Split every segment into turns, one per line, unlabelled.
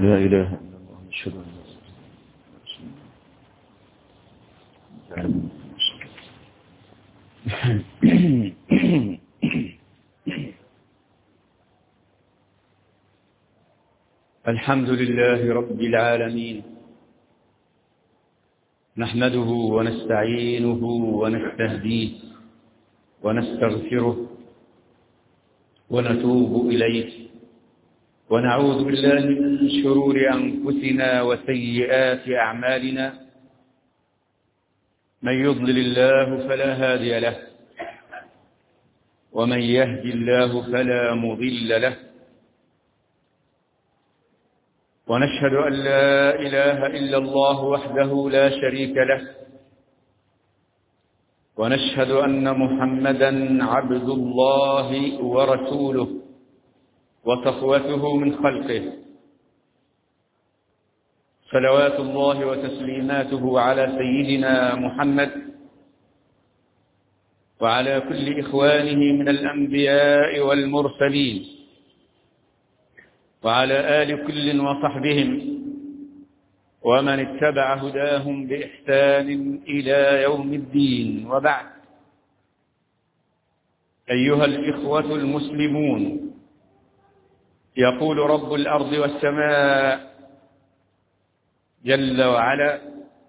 لا إله إلا الله أشهد أن لا إله إلا الله. الحمد لله رب العالمين، نحمده ونستعينه ونستهديه ونستغفره ونتوب إليه، ونعوذ بالله من شرور أنفسنا وسيئات أعمالنا. من يضلل الله فلا هادي له، ومن يهدي الله فلا مضل له، ونشهد أن لا إله إلا الله وحده لا شريك له، ونشهد أن محمدا عبد الله ورسوله وصفوته من خلقه، صلوات الله وتسليماته على سيدنا محمد وعلى كل إخوانه من الأنبياء والمرسلين، وعلى آل كل وصحبهم ومن اتبع هداهم بإحسان إلى يوم الدين. وبعد، أيها الإخوة المسلمون، يقول رب الأرض والسماء جل وعلا: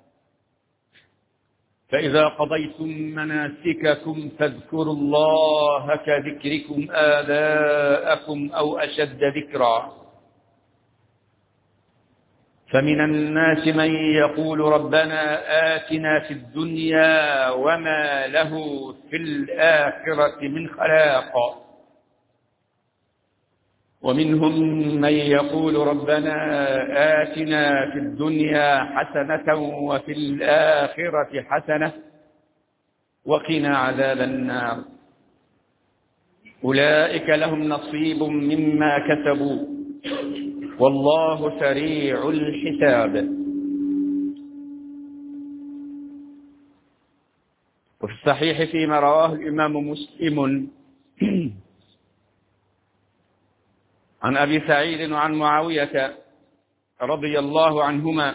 فإذا قضيتم مناسككم فاذكروا الله كذكركم آباءكم أو أشد ذكرا. فمن الناس من يقول ربنا آتنا في الدنيا وما له في الآخرة من خلاق، ومنهم من يقول ربنا آتنا في الدنيا حسنة وفي الآخرة حسنة وقنا عذاب النار. أولئك لهم نصيب مما كسبوا والله سريع الحساب. وفي الصحيح فيما رواه الإمام مسلم عن أبي سعيد وعن معاوية رضي الله عنهما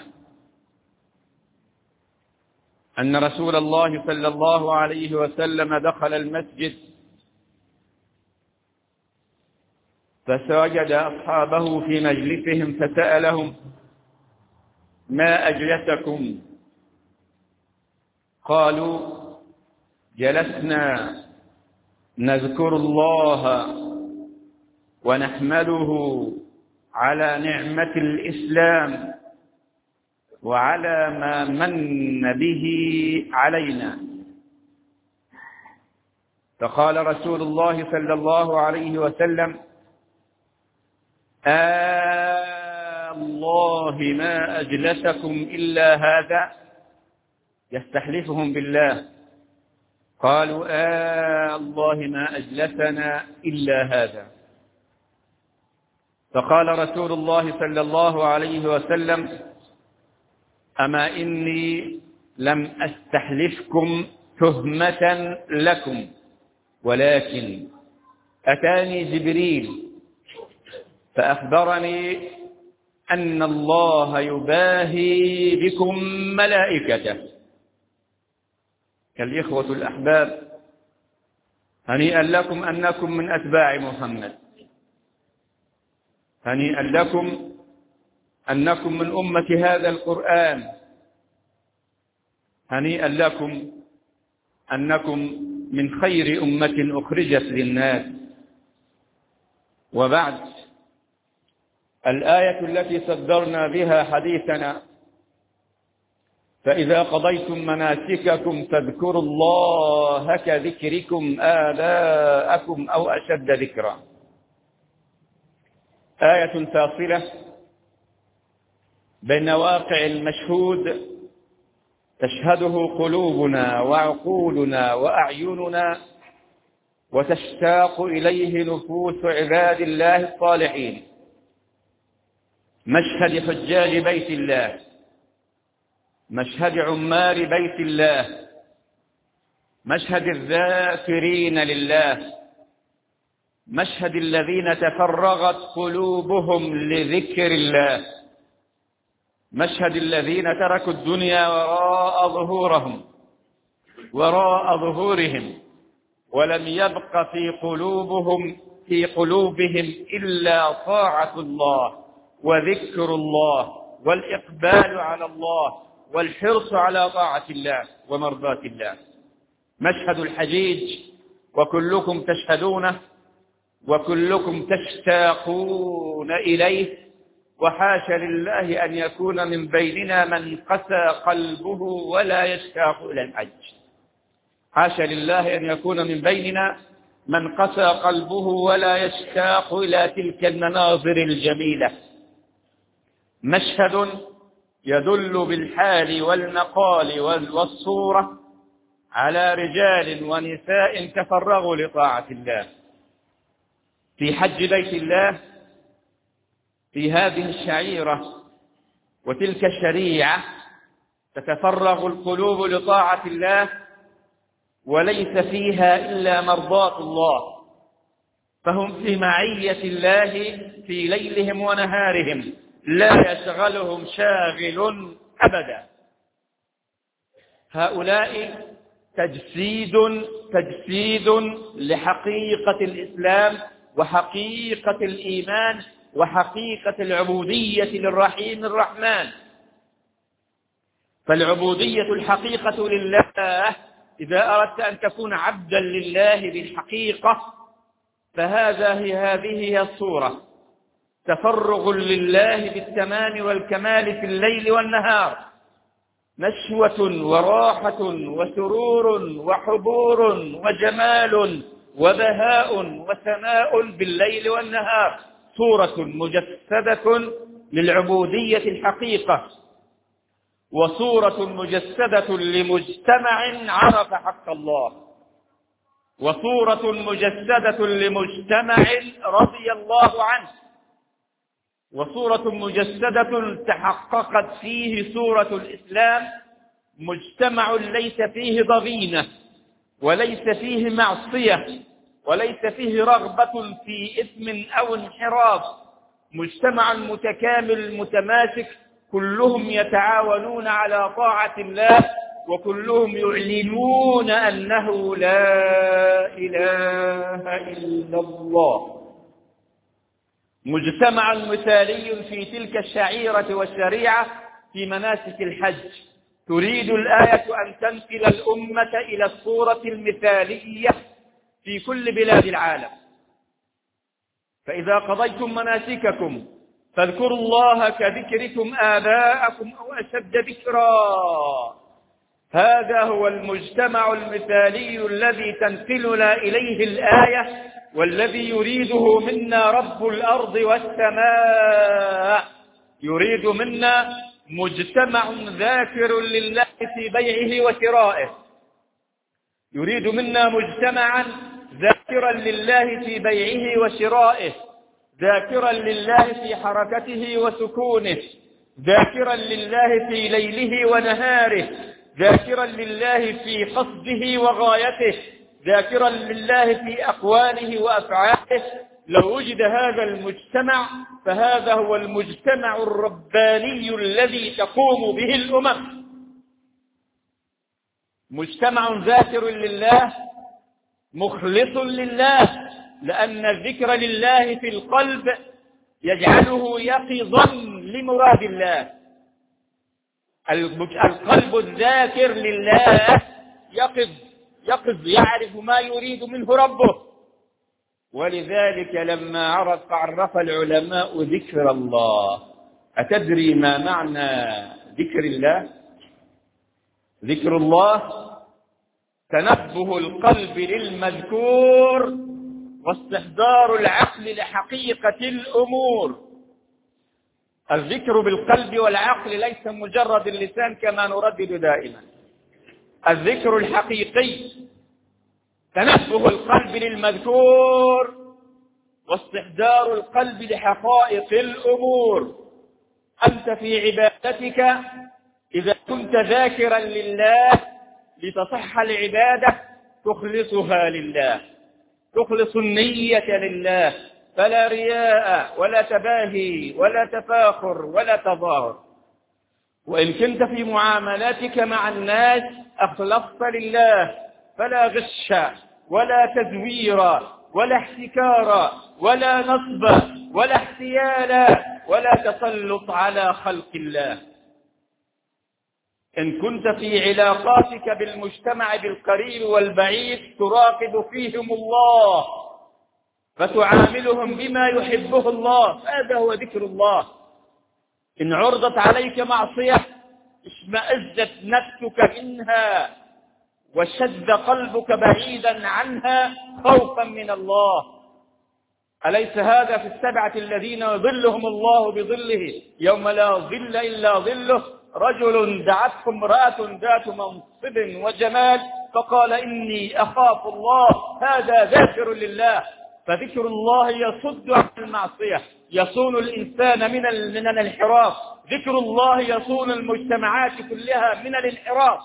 أن رسول الله صلى الله عليه وسلم دخل المسجد فسجد أصحابه في مجلسهم فسألهم: ما أجلسكم؟ قالوا: جلسنا نذكر الله ونحمده على نعمة الإسلام وعلى ما من به علينا. فقال رسول الله صلى الله عليه وسلم: الله ما أجلسكم إلا هذا؟ يستحلفهم بالله. قالوا: الله ما أجلسنا إلا هذا. فقال رسول الله صلى الله عليه وسلم: أما إني لم أستحلفكم تهمة لكم، ولكن أتاني جبريل فأخبرني أن الله يباهي بكم ملائكته. كالإخوة الأحباب، هنيئا لكم أنكم من أتباع محمد، هنيئا لكم أنكم من أمة هذا القرآن، هنيئا لكم أنكم من خير أمة أخرجت للناس. وبعد، الآية التي صدرنا بها حديثنا: فإذا قضيتم مناسككم فاذكروا الله كذكركم آباءكم أو أشد ذكرا، آية فاصلة بين واقع المشهود تشهده قلوبنا وعقولنا وأعيننا وتشتاق إليه نفوس عباد الله الصالحين، مشهد حجاج بيت الله، مشهد عمار بيت الله، مشهد الذاكرين لله، مشهد الذين تفرغت قلوبهم لذكر الله، مشهد الذين تركوا الدنيا وراء ظهورهم ولم يبق في قلوبهم إلا طاعة الله وذكر الله والإقبال على الله والحرص على طاعة الله ومرضاة الله. مشهد الحجيج وكلكم تشهدونه وكلكم تشتاقون إليه، وحاشا لله أن يكون من بيننا من قسى قلبه ولا يشتاق إلى الحج. حاشا لله أن يكون من بيننا من قسى قلبه ولا يشتاق إلى تلك المناظر الجميلة. مشهد يدل بالحال والمقال والصورة على رجال ونساء تفرغوا لطاعة الله في حج بيت الله، في هذه الشعيرة وتلك الشريعة تتفرغ القلوب لطاعة الله وليس فيها إلا مرضاة الله، فهم في معية الله في ليلهم ونهارهم، لا يشغلهم شاغل أبدا. هؤلاء تجسيد لحقيقة الإسلام وحقيقة الإيمان وحقيقة العبودية للرحيم الرحمن. فالعبودية الحقيقة لله، إذا أردت أن تكون عبدا لله بالحقيقة هذه هي الصورة: تفرغ لله بالتمام والكمال في الليل والنهار، نشوة وراحة وسرور وحبور وجمال وبهاء وسماء بالليل والنهار، صورة مجسدة للعبودية الحقيقة، وصورة مجسدة لمجتمع عرف حق الله، وصورة مجسدة لمجتمع رضي الله عنه، وصورة مجسدة تحققت فيه صورة الإسلام، مجتمع ليس فيه ضغينة وليس فيه معصية وليس فيه رغبة في إثم أو انحراف، مجتمع متكامل متماسك، كلهم يتعاونون على طاعة الله وكلهم يعلنون أنه لا إله إلا الله. مجتمع مثالي في تلك الشعيرة والشريعة في مناسك الحج. تريد الآية أن تنقل الأمة إلى الصورة المثالية في كل بلاد العالم. فإذا قضيتم مناسككم فاذكروا الله كذكركم آباءكم أو أشد ذكرا. هذا هو المجتمع المثالي الذي تنقلنا إليه الآية والذي يريده منا رب الأرض والسماء. يريد منا مجتمع ذاكر لله في بيعه وشرائه، يريد منا مجتمعا ذاكرا لله في بيعه وشرائه، ذاكرا لله في حركته وسكونه، ذاكرا لله في ليله ونهاره، ذاكرا لله في قصده وغايته، ذاكرا لله في أقواله وأفعاله. لو وجد هذا المجتمع فهذا هو المجتمع الرباني الذي تقوم به الأمم. مجتمع ذاكر لله مخلص لله، لأن الذكر لله في القلب يجعله يقظا لمراد الله. القلب الذاكر لله يقظ يعرف ما يريد منه ربه. ولذلك لما عرف العلماء ذكر الله، أتدري ما معنى ذكر الله؟ ذكر الله تنبه القلب للمذكور واستحضار العقل لحقيقة الأمور. الذكر بالقلب والعقل ليس مجرد اللسان كما نردد دائما. الذكر الحقيقي تنبه القلب للمذكور واستحضار القلب لحقائق الأمور. أنت في عبادتك إذا كنت ذاكرا لله لتصح العبادة تخلصها لله، تخلص النية لله، فلا رياء ولا تباهي ولا تفاخر ولا تظاهر. وإن كنت في معاملاتك مع الناس أخلصت لله فلا غش ولا تزوير ولا احتكار ولا نصب ولا احتيال ولا تسلط على خلق الله. إن كنت في علاقاتك بالمجتمع بالقريب والبعيد تراقب فيهم الله فتعاملهم بما يحبه الله، هذا هو ذكر الله. إن عرضت عليك معصية اشمأزت نفسك منها وشد قلبك بعيدا عنها خوفا من الله. أليس هذا في السبعة الذين يظلهم الله بظله يوم لا ظل إلا ظله؟ رجل دعته امرأة ذات منصب وجمال فقال إني أخاف الله، هذا ذاكر لله. فذكر الله يصد عن المعصية، يصون الإنسان من الانحراف. ذكر الله يصون المجتمعات كلها من الانحراف.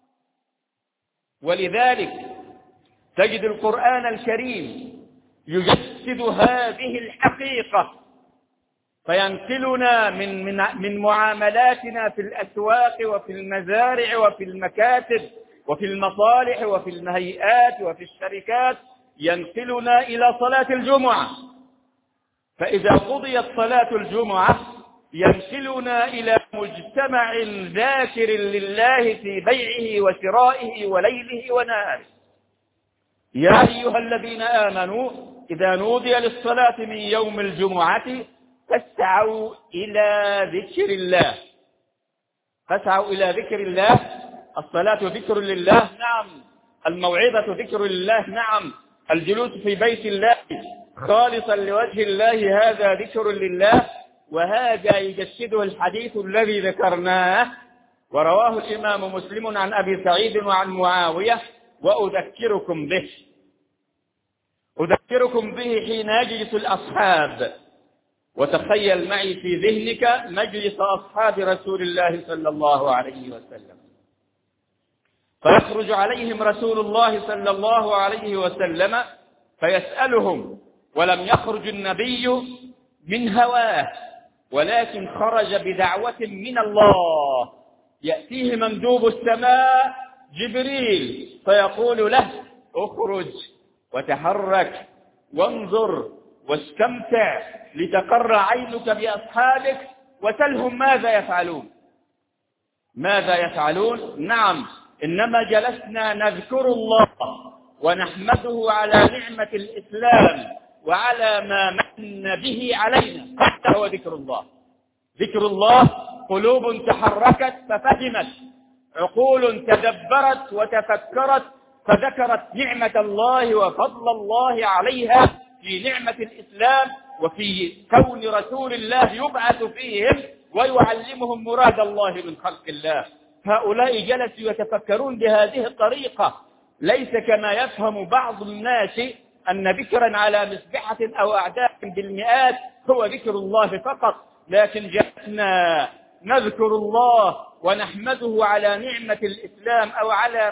ولذلك تجد القرآن الكريم يجسد هذه الحقيقة فينقلنا من معاملاتنا في الأسواق وفي المزارع وفي المكاتب وفي المصالح وفي الهيئات وفي الشركات، ينقلنا إلى صلاة الجمعة. فإذا قضيت صلاة الجمعة ينقلنا إلى مجتمع ذاكر لله في بيعه وشرائه وليله ونهاره. يا أيها الذين آمنوا إذا نودي للصلاة من يوم الجمعة فاسعوا إلى ذكر الله. فاسعوا إلى ذكر الله. الصلاة ذكر لله، نعم. الموعظة ذكر لله، نعم. الجلوس في بيت الله خالصا لوجه الله هذا ذكر لله. وهذا يجسده الحديث الذي ذكرناه ورواه الإمام مسلم عن أبي سعيد وعن معاوية، وأذكركم به حين يجلس الأصحاب. وتخيل معي في ذهنك مجلس أصحاب رسول الله صلى الله عليه وسلم، فيخرج عليهم رسول الله صلى الله عليه وسلم فيسألهم، ولم يخرج النبي من هواه ولكن خرج بدعوة من الله. يأتيه مندوب السماء جبريل فيقول له اخرج وتحرك وانظر واستمتع لتقر عينك بأصحابك وسلهم ماذا يفعلون. نعم، إنما جلسنا نذكر الله ونحمده على نعمة الإسلام وعلى ما من به علينا. هذا هو ذكر الله. ذكر الله قلوب تحركت ففهمت، عقول تدبرت وتفكرت فذكرت نعمة الله وفضل الله عليها في نعمة الإسلام وفي كون رسول الله يبعث فيهم ويعلمهم مراد الله من خلق الله. هؤلاء جلسوا يتفكرون بهذه الطريقة، ليس كما يفهم بعض الناس أن ذكرا على مسبحة أو أعداد بالمئات هو ذكر الله فقط، لكن جلسنا نذكر الله ونحمده على نعمة الإسلام أو على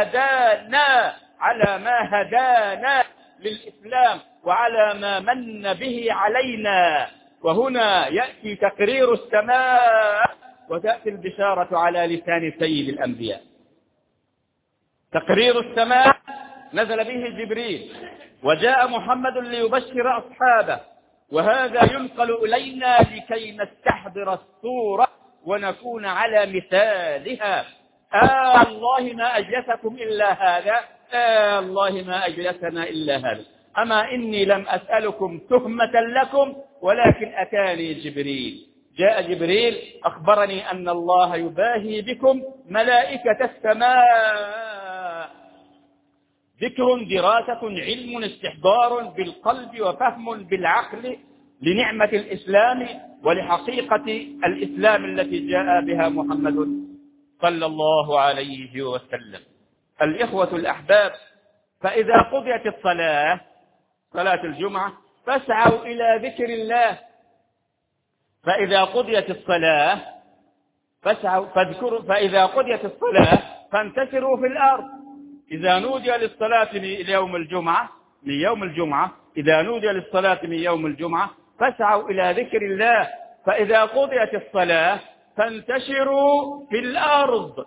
ما هدانا للإسلام وعلى ما من به علينا. وهنا يأتي تقرير السماء وتأتي البشارة على لسان سيد الأنبياء. تقرير السماء نزل به جبريل وجاء محمد ليبشر أصحابه، وهذا ينقل إلينا لكي نستحضر الصورة ونكون على مثالها. الله ما أجلسكم إلا هذا، الله ما أجلسنا إلا هذا. أما إني لم أسألكم تهمة لكم ولكن أتاني جبريل. جاء جبريل أخبرني أن الله يباهي بكم ملائكة السماء. ذكر، دراسة، علم، استحضار بالقلب وفهم بالعقل لنعمة الإسلام ولحقيقة الإسلام التي جاء بها محمد صلى الله عليه وسلم. الإخوة الأحباب، فإذا قضيت الصلاة، صلاة الجمعة، فاسعوا إلى ذكر الله. فإذا قضيت الصلاة فإذا قضيت الصلاة فانتشروا في الأرض. إذا نودي للصلاة من يوم الجمعة إذا نودي للصلاة من يوم الجمعة فاسعوا إلى ذكر الله. فإذا قضيت الصلاة فانتشروا في الأرض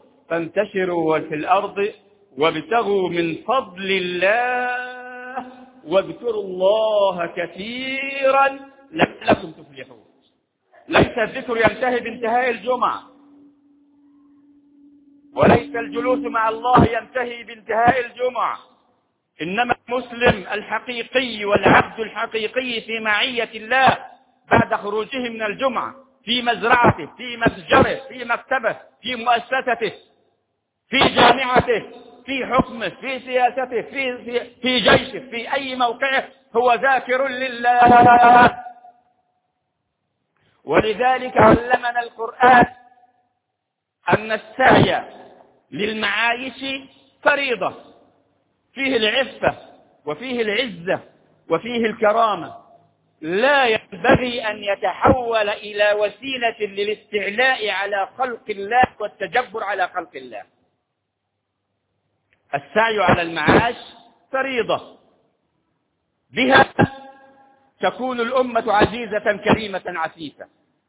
وابتغوا من فضل الله واذكروا الله كثيرا لعلكم تفلحون. ليس الذكر ينتهي بانتهاء الجمعة، وليس الجلوس مع الله ينتهي بانتهاء الجمعة، إنما المسلم الحقيقي والعبد الحقيقي في معية الله بعد خروجه من الجمعة، في مزرعته، في متجره، في مكتبه، في مؤسسته، في جامعته، في حكمه، في سياسته، في جيشه، في أي موقعه، هو ذاكر لله. ولذلك علمنا القرآن أن السعي للمعايش فريضة، فيه العفة وفيه العزة وفيه الكرامة، لا ينبغي أن يتحول إلى وسيلة للاستعلاء على خلق الله والتجبر على خلق الله. السعي على المعاش فريضة، بها تكون الأمة عزيزة كريمة عفيفة،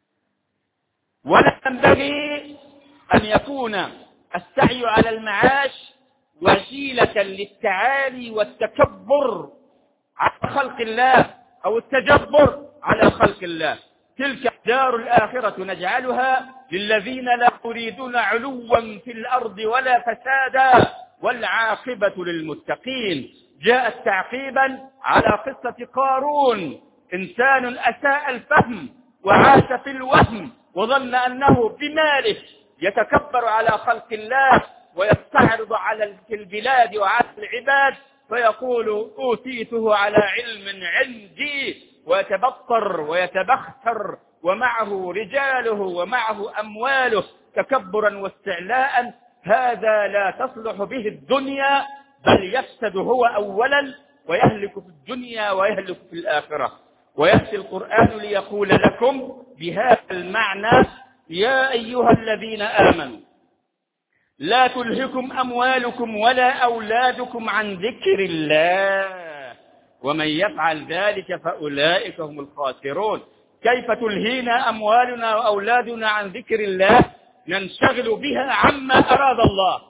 ولا ينبغي أن يكون السعي على المعاش وسيلة للتعالي والتكبر على خلق الله أو التجبر على خلق الله. تلك الدار الآخرة نجعلها للذين لا يريدون علوا في الأرض ولا فسادا والعاقبة للمتقين. جاءت تعقيبا على قصة قارون، إنسان أساء الفهم وعاش في الوهم وظن أنه بماله يتكبر على خلق الله ويستعرض على البلاد وعلى العباد، فيقول أوتيته على علم عندي، ويتبطر ويتبختر ومعه رجاله ومعه أمواله تكبرا واستعلاء. هذا لا تصلح به الدنيا، بل يفسد هو أولا ويهلك في الدنيا ويهلك في الآخرة. ويأتي القرآن ليقول لكم بهذا المعنى: يا أيها الذين آمنوا لا تلهكم أموالكم ولا أولادكم عن ذكر الله ومن يفعل ذلك فأولئك هم الخاسرون. كيف تلهينا أموالنا وأولادنا عن ذكر الله؟ ننشغل بها عما أراد الله،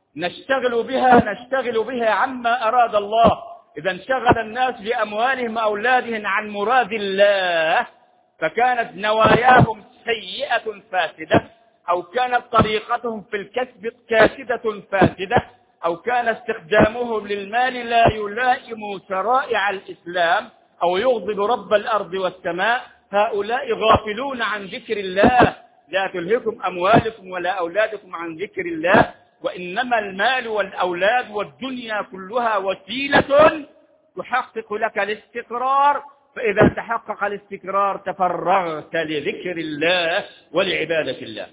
نشتغل بها عما أراد الله. إذا انشغل الناس بأموالهم وأولادهم عن مراد الله، فكانت نواياهم سيئة فاسدة، أو كانت طريقتهم في الكسب كاسدة فاسدة، أو كان استخدامهم للمال لا يلائم شرائع الإسلام أو يغضب رب الأرض والسماء. هؤلاء غافلون عن ذكر الله. لا تلهكم أموالكم ولا أولادكم عن ذكر الله، وإنما المال والأولاد والدنيا كلها وسيلة تحقق لك الاستقرار، فإذا تحقق الاستقرار تفرغت لذكر الله ولعبادة الله.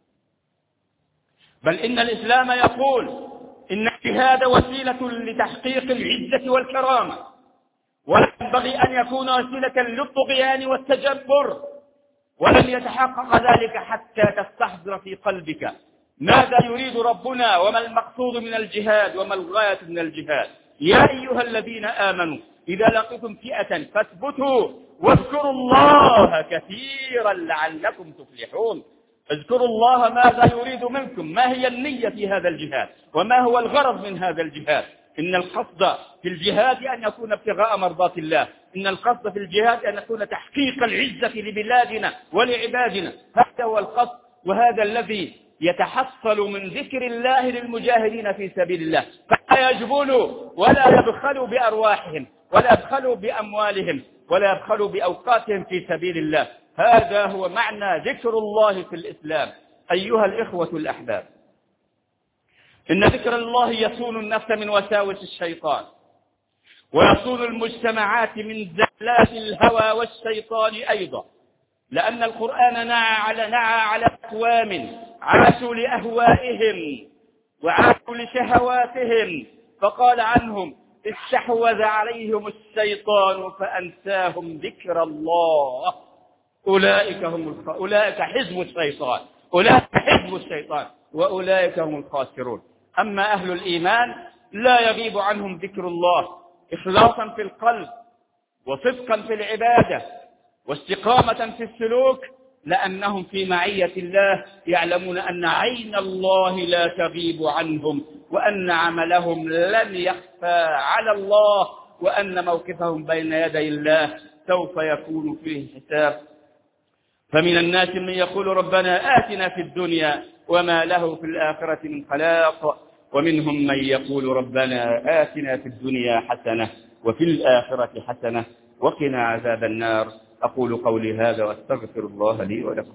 بل إن الإسلام يقول إن الجهاد وسيلة لتحقيق العزة والكرامة، ولا ينبغي أن يكون وسيلة للطغيان والتجبر، ولن يتحقق ذلك حتى تستحضر في قلبك ماذا يريد ربنا وما المقصود من الجهاد وما الغاية من الجهاد. يا أيها الذين آمنوا إذا لقيتم فئة فاثبتوا واذكروا الله كثيرا لعلكم تفلحون. اذكروا الله ماذا يريد منكم، ما هي النية في هذا الجهاد وما هو الغرض من هذا الجهاد. إن القصد في الجهاد أن يكون ابتغاء مرضات الله، إن القصد في الجهاد أن يكون تحقيق العزة لبلادنا ولعبادنا. هذا هو القصد، وهذا الذي يتحصل من ذكر الله للمجاهدين في سبيل الله، فلا يجبنوا ولا يبخلوا بأرواحهم ولا يبخلوا بأموالهم ولا يبخلوا بأوقاتهم في سبيل الله. هذا هو معنى ذكر الله في الإسلام. أيها الإخوة الأحباب، إن ذكر الله يصون النفس من وساوس الشيطان، ويصون المجتمعات من زلات الهوى والشيطان أيضا، لأن القرآن نعى على أقوام عاشوا لأهوائهم وعاشوا لشهواتهم، فقال عنهم: استحوذ عليهم الشيطان فأنساهم ذكر الله. أولئك حزب الشيطان وأولئك هم الخاسرون. أما أهل الإيمان لا يغيب عنهم ذكر الله إخلاصا في القلب وصدقا في العبادة واستقامة في السلوك، لأنهم في معية الله يعلمون أن عين الله لا تغيب عنهم، وأن عملهم لن يخفى على الله، وأن موقفهم بين يدي الله سوف يكون فيه حساب. فمن الناس من يقول ربنا آتنا في الدنيا وما له في الآخرة من خلاق، ومنهم من يقول ربنا آتنا في الدنيا حسنة وفي الآخرة حسنة وقنا عذاب النار. أقول قولي هذا وأستغفر الله لي ولكم.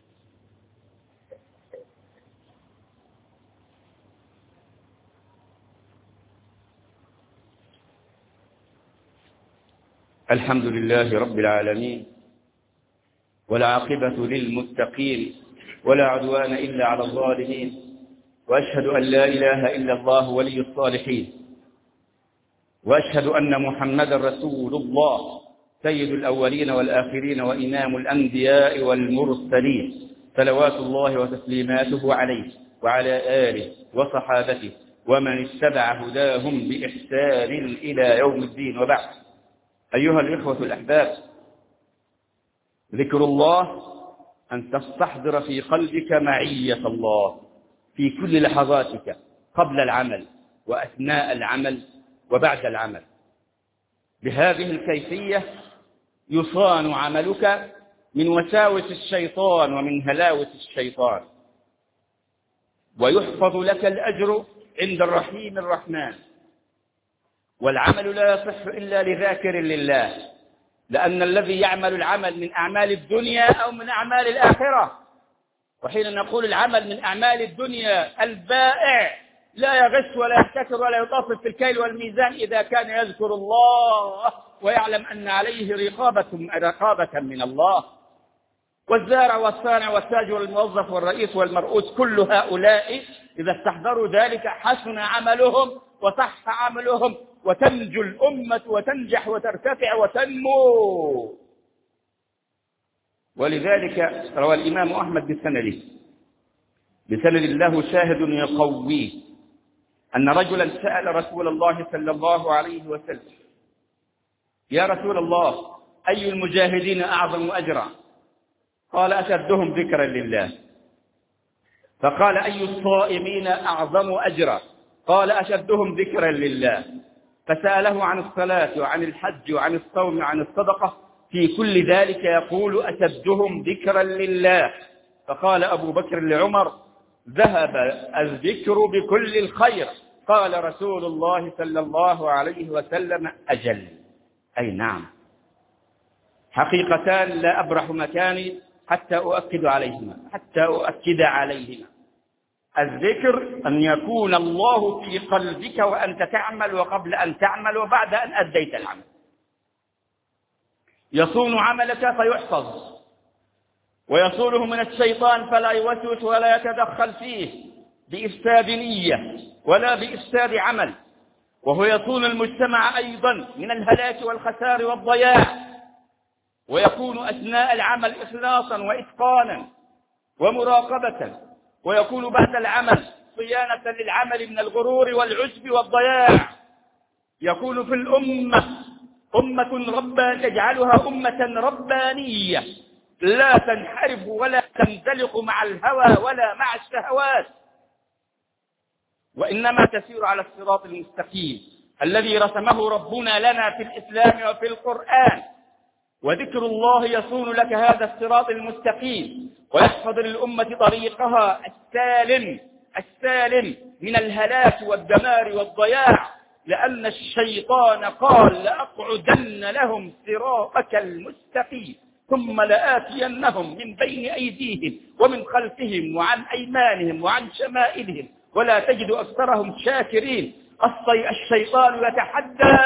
الحمد لله رب العالمين، والعاقبة للمتقين، ولا عدوان إلا على الظالمين، وأشهد أن لا إله إلا الله ولي الصالحين، وأشهد أن محمدا رسول الله سيد الأولين والآخرين وإمام الأنبياء والمرسلين، صلوات الله وتسليماته عليه وعلى آله وصحابته ومن اتبع هداهم بإحسان إلى يوم الدين. وبعد، أيها الإخوة الأحباب، ذكر الله أن تستحضر في قلبك معية الله في كل لحظاتك، قبل العمل وأثناء العمل وبعد العمل. بهذه الكيفية يصان عملك من وساوس الشيطان ومن هلاوس الشيطان، ويحفظ لك الأجر عند الرحيم الرحمن. والعمل لا يصح إلا لذاكر لله، لأن الذي يعمل العمل من أعمال الدنيا أو من أعمال الآخرة. وحين نقول العمل من أعمال الدنيا، البائع لا يغش ولا يحتكر ولا يطفف في الكيل والميزان إذا كان يذكر الله ويعلم أن عليه رقابة من الله. والزارع والصانع والتاجر والموظف والرئيس والمرؤوس، كل هؤلاء إذا استحضروا ذلك حسن عملهم وصح عملهم، وتنجو الأمة وتنجح وترتفع وتنمو. ولذلك روى الإمام أحمد بسند له شاهد يقويه أن رجلا سأل رسول الله صلى الله عليه وسلم: يا رسول الله، أي المجاهدين أعظم أجرا؟ قال: أشدهم ذكرا لله. فقال: أي الصائمين أعظم أجرا؟ قال: أشدهم ذكرا لله. فسأله عن الصلاة وعن الحج وعن الصوم وعن الصدقة، في كل ذلك يقول: أشدهم ذكرا لله. فقال أبو بكر لعمر: ذهب الذكر بكل الخير. قال رسول الله صلى الله عليه وسلم: أجل، أي نعم، حقيقتان لا أبرح مكاني حتى أؤكد عليهما. الذكر أن يكون الله في قلبك وأنت تعمل وقبل أن تعمل وبعد أن أديت العمل. يصون عملك فيحفظ، ويصونه من الشيطان فلا يوسوس ولا يتدخل فيه بإفساد نية ولا بإفساد عمل. وهو يصون المجتمع أيضا من الهلاك والخسار والضياع، ويكون أثناء العمل إخلاصا وإتقانا ومراقبة، ويكون بعد العمل صيانة للعمل من الغرور والعجب والضياع. يكون في الأمة يجعلها أمة ربانية لا تنحرف ولا تنزلق مع الهوى ولا مع الشهوات، وإنما تسير على الصراط المستقيم الذي رسمه ربنا لنا في الإسلام وفي القرآن. وذكر الله يصون لك هذا الصراط المستقيم ويحفظ للأمة طريقها السالم من الهلاك والدمار والضياع، لأن الشيطان قال: لأقعدن لهم صراطك المستقيم ثم لآتينهم من بين أيديهم ومن خلفهم وعن أيمانهم وعن شمائلهم ولا تجد أكثرهم شاكرين. الشيطان يتحدى،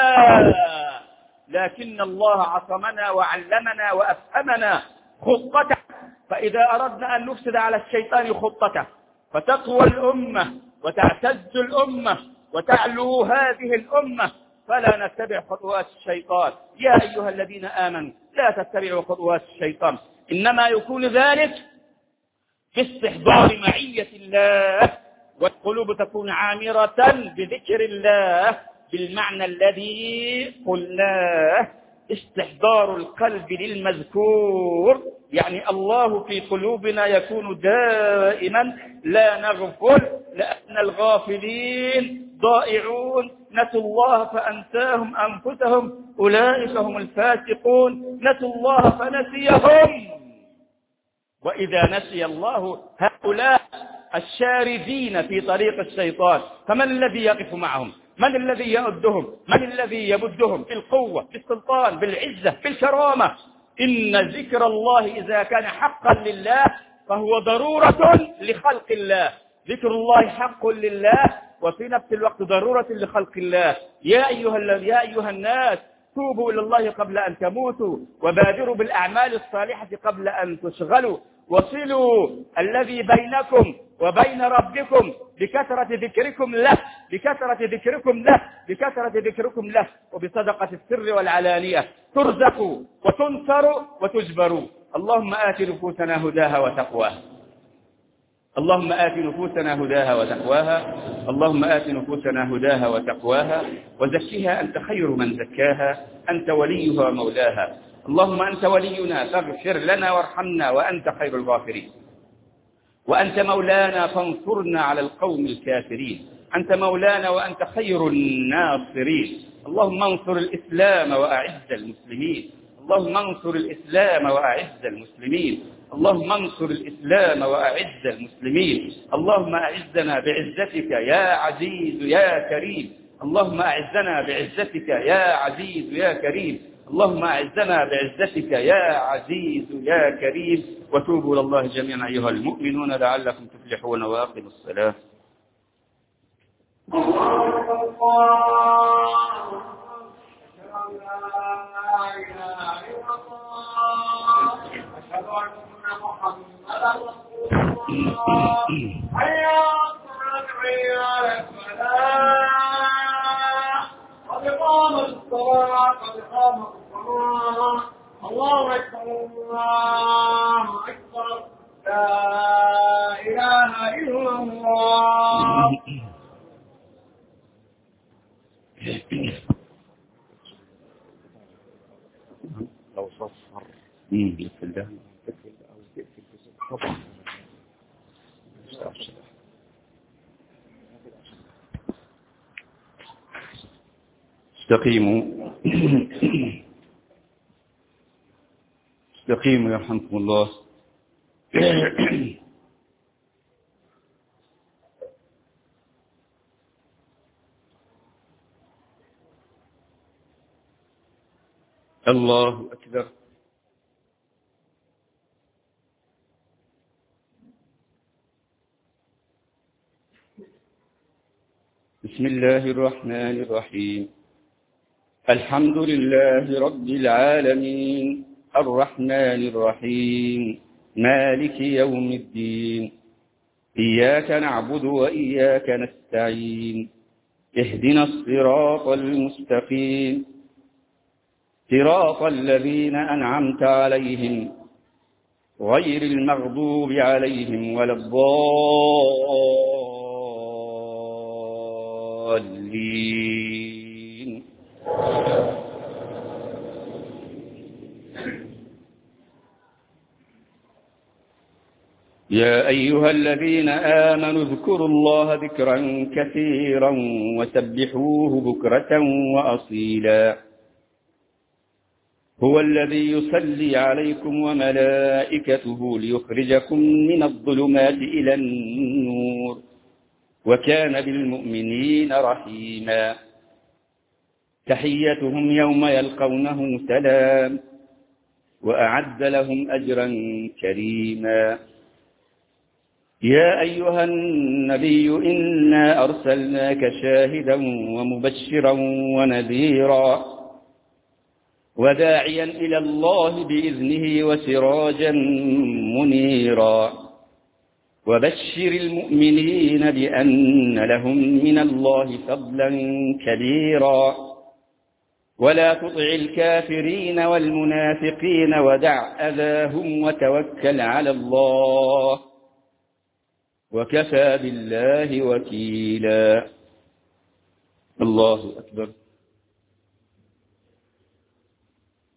لكن الله عصمنا وعلمنا وأفهمنا خطته. فإذا أردنا أن نفسد على الشيطان خطته فتقوى الأمة وتعتز الأمة وتعلو هذه الأمة، فلا نتبع خطوات الشيطان. يا أيها الذين آمنوا لا تتبعوا خطوات الشيطان، إنما يكون ذلك في استحضار معية الله، والقلوب تكون عامرة بذكر الله بالمعنى الذي قلناه. استحضار القلب للمذكور، يعني الله في قلوبنا يكون دائما، لا نغفل، لأن الغافلين ضائعون، نسوا الله فأنساهم أنفسهم، أولئك هم الفاسقون، نسوا الله فنسيهم. وإذا نسي الله هؤلاء الشاردين في طريق الشيطان، فمن الذي يقف معهم؟ من الذي يؤدهم؟ من الذي يمدهم بالقوة، بالسلطان، بالعزة، بالكرامة؟ إن ذكر الله إذا كان حقا لله فهو ضرورة لخلق الله. ذكر الله حق لله وفي نفس الوقت ضرورة لخلق الله. يا أيها الناس توبوا إلى الله قبل أن تموتوا، وبادروا بالأعمال الصالحة قبل أن تشغلوا، وصلوا الذي بينكم وبين ربكم بكثرة ذكركم له، بكثرة ذكركم له، بكثرة ذكركم له، وبصدقة السر والعلانية ترزقوا وتنصروا وتجبروا. اللهم آت نفوسنا هداها وتقواها، اللهم آت نفوسنا هداها وتقواها، اللهم آت نفوسنا هداها وتقواها، وزكها أنت خير من زكاها، أنت وليها ومولاها. اللهم أنت ولينا فاغفر لنا وارحمنا وأنت خير الغافرين، وأنت مولانا فانصرنا على القوم الكافرين، أنت مولانا وأنت خير الناصرين. اللهم انصر الإسلام وأعز المسلمين، اللهم انصر الإسلام وأعز المسلمين، اللهم انصر الإسلام وأعز المسلمين. اللهم أعزنا بعزتك يا عزيز يا كريم، اللهم أعزنا بعزتك يا عزيز يا كريم، اللهم أعزنا بعزتك يا عزيز يا كريم. وتوبوا إلى الله جميعا أيها المؤمنون لعلكم تفلحون، وأقيموا الصلاة.
الله أكبر الله أكبر لا إله إلا الله.
لو صفر استقيموا استقيموا يرحمكم الله. الله أكبر. بسم الله الرحمن الرحيم. الحمد لله رب العالمين، الرحمن الرحيم، مالك يوم الدين، إياك نعبد وإياك نستعين، اهدنا الصراط المستقيم، صراط الذين أنعمت عليهم غير المغضوب عليهم ولا الضالين. يا أيها الذين آمنوا اذكروا الله ذكرا كثيرا وسبحوه بكرة وأصيلا. هو الذي يصلي عليكم وملائكته ليخرجكم من الظلمات إلى النور، وكان بالمؤمنين رحيما. تحيتهم يوم يلقونه سلام، وأعد لهم أجرا كريما. يا أيها النبي إنا أرسلناك شاهدا ومبشرا ونذيرا وداعيا إلى الله بإذنه وسراجا منيرا. وبشر المؤمنين بأن لهم من الله فضلا كبيرا. ولا تطع الكافرين والمنافقين ودع أذاهم وتوكل على الله، وكفى بالله وكيلا. الله أكبر.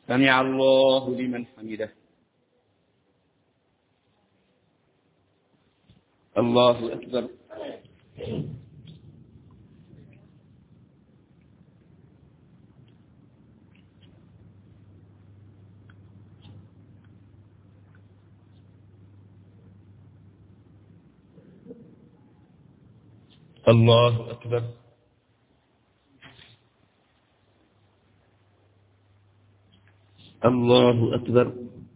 سمع الله لمن حمده. الله أكبر. الله أكبر. الله أكبر.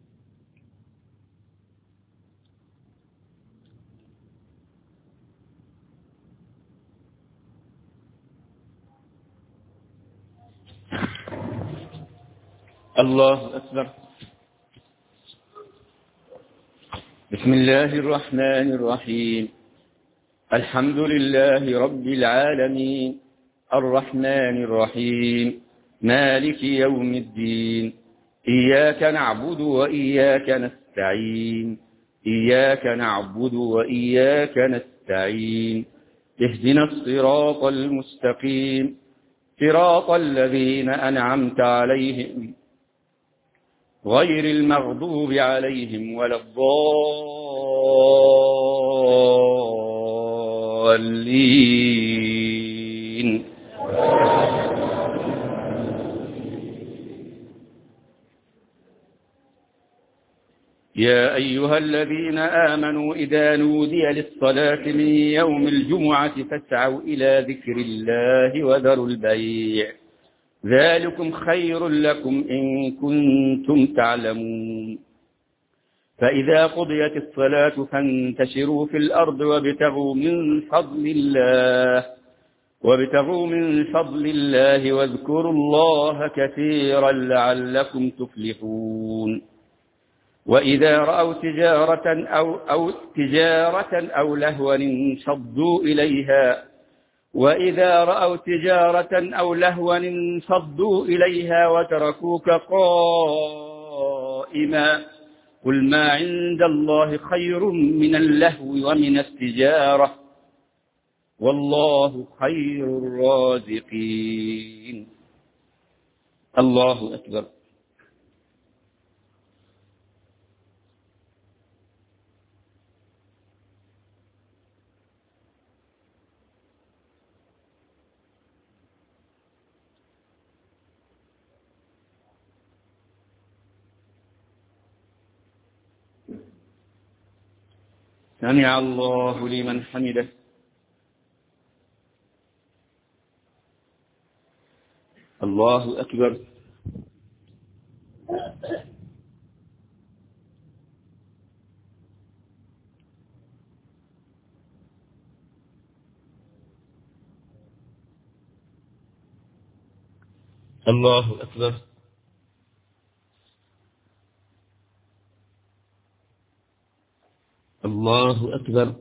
الله أكبر. بسم الله الرحمن الرحيم. الحمد لله رب العالمين الرحمن الرحيم مالك يوم الدين. إياك نعبد وإياك نستعين. إياك نعبد وإياك نستعين. اهدنا الصراط المستقيم صراط الذين أنعمت عليهم غير المغضوب عليهم ولا الضالين. يا أيها الذين آمنوا إذا نودي للصلاة من يوم الجمعة فاسعوا إلى ذكر الله وذروا البيع ذلكم خير لكم إن كنتم تعلمون. فإذا قضيت الصلاة فانتشروا في الأرض وابتغوا من فضل الله واذكروا الله كثيرا لعلكم تفلحون. وإذا رأوا تجارة أو لهوا انفضوا إليها وتركوك قائما قل ما عند الله خير من اللهو ومن التجارة والله خير الرازقين. الله أكبر. سمع الله لمن حمده. الله أكبر. الله أكبر. الله أكبر.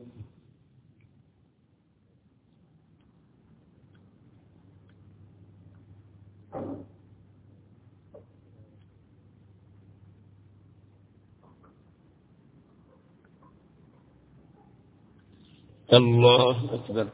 الله أكبر.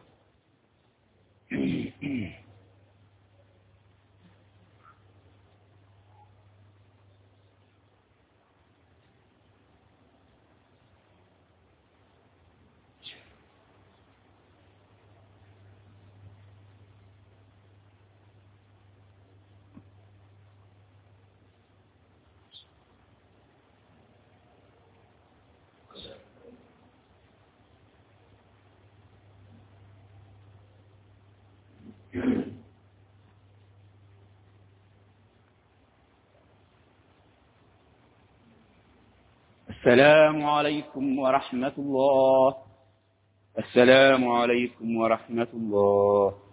السلام عليكم ورحمة الله. السلام عليكم ورحمة الله.